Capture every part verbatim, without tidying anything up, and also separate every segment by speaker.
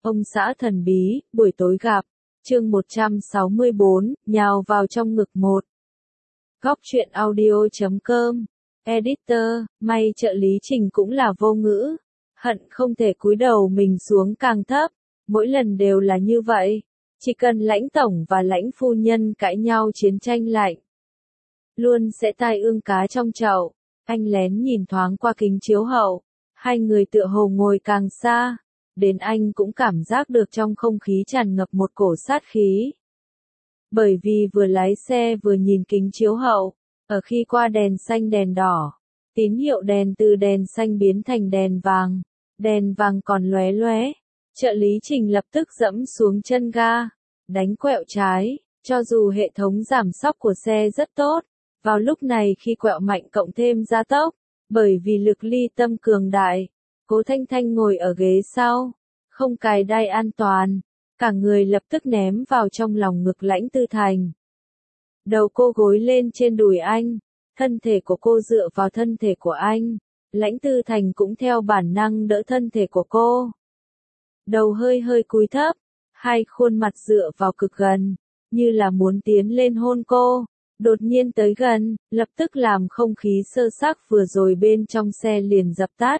Speaker 1: Ông xã thần bí, buổi tối gặp. Chương một trăm sáu mươi bốn, nhào vào trong ngực một. Góc truyện audio chấm com. Editor, may trợ lý Trình cũng là vô ngữ. Hận không thể cúi đầu mình xuống càng thấp. Mỗi lần đều là như vậy. Chỉ cần lãnh tổng và lãnh phu nhân cãi nhau chiến tranh lạnh. Luôn sẽ tai ương cá trong chậu. Anh lén nhìn thoáng qua kính chiếu hậu. Hai người tựa hồ ngồi càng xa. Đến anh cũng cảm giác được trong không khí tràn ngập một cổ sát khí. Bởi vì vừa lái xe vừa nhìn kính chiếu hậu, ở khi qua đèn xanh đèn đỏ, tín hiệu đèn từ đèn xanh biến thành đèn vàng, đèn vàng còn lóe lóe, trợ lý Trình lập tức dẫm xuống chân ga, đánh quẹo trái, cho dù hệ thống giảm xóc của xe rất tốt, vào lúc này khi quẹo mạnh cộng thêm gia tốc, bởi vì lực ly tâm cường đại. Cố Thanh Thanh ngồi ở ghế sau, không cài đai an toàn, cả người lập tức ném vào trong lòng ngực Lãnh Tư Thành. Đầu cô gối lên trên đùi anh, thân thể của cô dựa vào thân thể của anh, Lãnh Tư Thành cũng theo bản năng đỡ thân thể của cô. Đầu hơi hơi cúi thấp, hai khuôn mặt dựa vào cực gần, như là muốn tiến lên hôn cô, đột nhiên tới gần, lập tức làm không khí sơ xác vừa rồi bên trong xe liền dập tắt.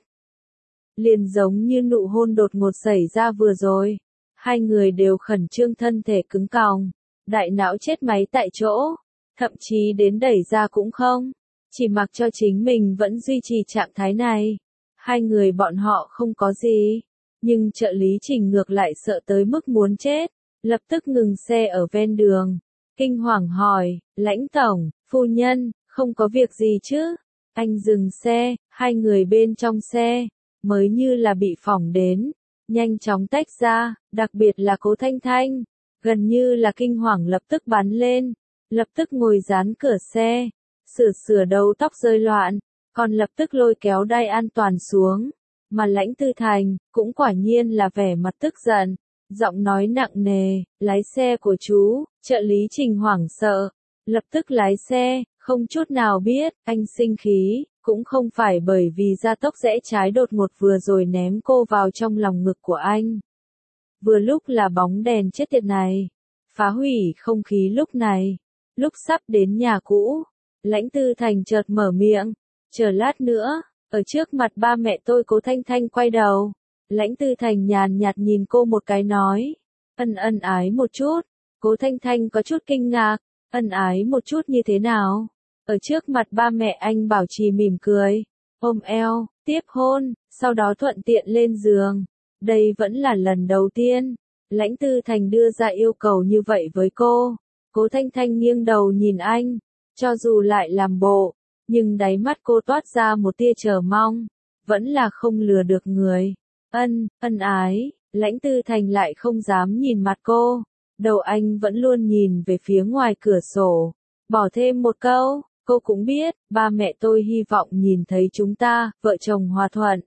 Speaker 1: Liền giống như nụ hôn đột ngột xảy ra vừa rồi, hai người đều khẩn trương thân thể cứng còng, đại não chết máy tại chỗ, thậm chí đến đẩy ra cũng không, chỉ mặc cho chính mình vẫn duy trì trạng thái này. Hai người bọn họ không có gì, nhưng trợ lý Trình ngược lại sợ tới mức muốn chết, lập tức ngừng xe ở ven đường, kinh hoàng hỏi, Lãnh tổng, phu nhân, không có việc gì chứ? Anh dừng xe, hai người bên trong xe mới như là bị phỏng đến, nhanh chóng tách ra, đặc biệt là Cố Thanh Thanh, gần như là kinh hoàng lập tức bắn lên, lập tức ngồi dán cửa xe, sửa sửa đầu tóc rơi loạn, còn lập tức lôi kéo đai an toàn xuống, mà Lãnh Tư Thành cũng quả nhiên là vẻ mặt tức giận, giọng nói nặng nề, lái xe của chú. Trợ lý Trình hoảng sợ, lập tức lái xe, không chút nào biết anh sinh khí. Cũng không phải bởi vì gia tốc rẽ trái đột ngột vừa rồi ném cô vào trong lòng ngực của anh. Vừa lúc là bóng đèn chết tiệt này, phá hủy không khí lúc này. Lúc sắp đến nhà cũ, Lãnh Tư Thành chợt mở miệng, chờ lát nữa, ở trước mặt ba mẹ tôi. Cố Thanh Thanh quay đầu, Lãnh Tư Thành nhàn nhạt nhìn cô một cái nói, ân ân ái một chút. Cố Thanh Thanh có chút kinh ngạc, ân ái một chút như thế nào? Ở trước mặt ba mẹ anh bảo trì mỉm cười, ôm eo, tiếp hôn, sau đó thuận tiện lên giường. Đây vẫn là lần đầu tiên, Lãnh Tư Thành đưa ra yêu cầu như vậy với cô. Cố Thanh Thanh nghiêng đầu nhìn anh, cho dù lại làm bộ, nhưng đáy mắt cô toát ra một tia chờ mong, vẫn là không lừa được người. Ân, ân ái, Lãnh Tư Thành lại không dám nhìn mặt cô, đầu anh vẫn luôn nhìn về phía ngoài cửa sổ, bỏ thêm một câu. Cô cũng biết, ba mẹ tôi hy vọng nhìn thấy chúng ta, vợ chồng hòa thuận.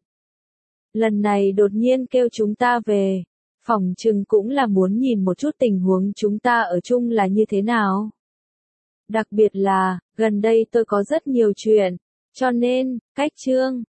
Speaker 1: Lần này đột nhiên kêu chúng ta về, phỏng chừng cũng là muốn nhìn một chút tình huống chúng ta ở chung là như thế nào. Đặc biệt là, gần đây tôi có rất nhiều chuyện, cho nên, cách chương,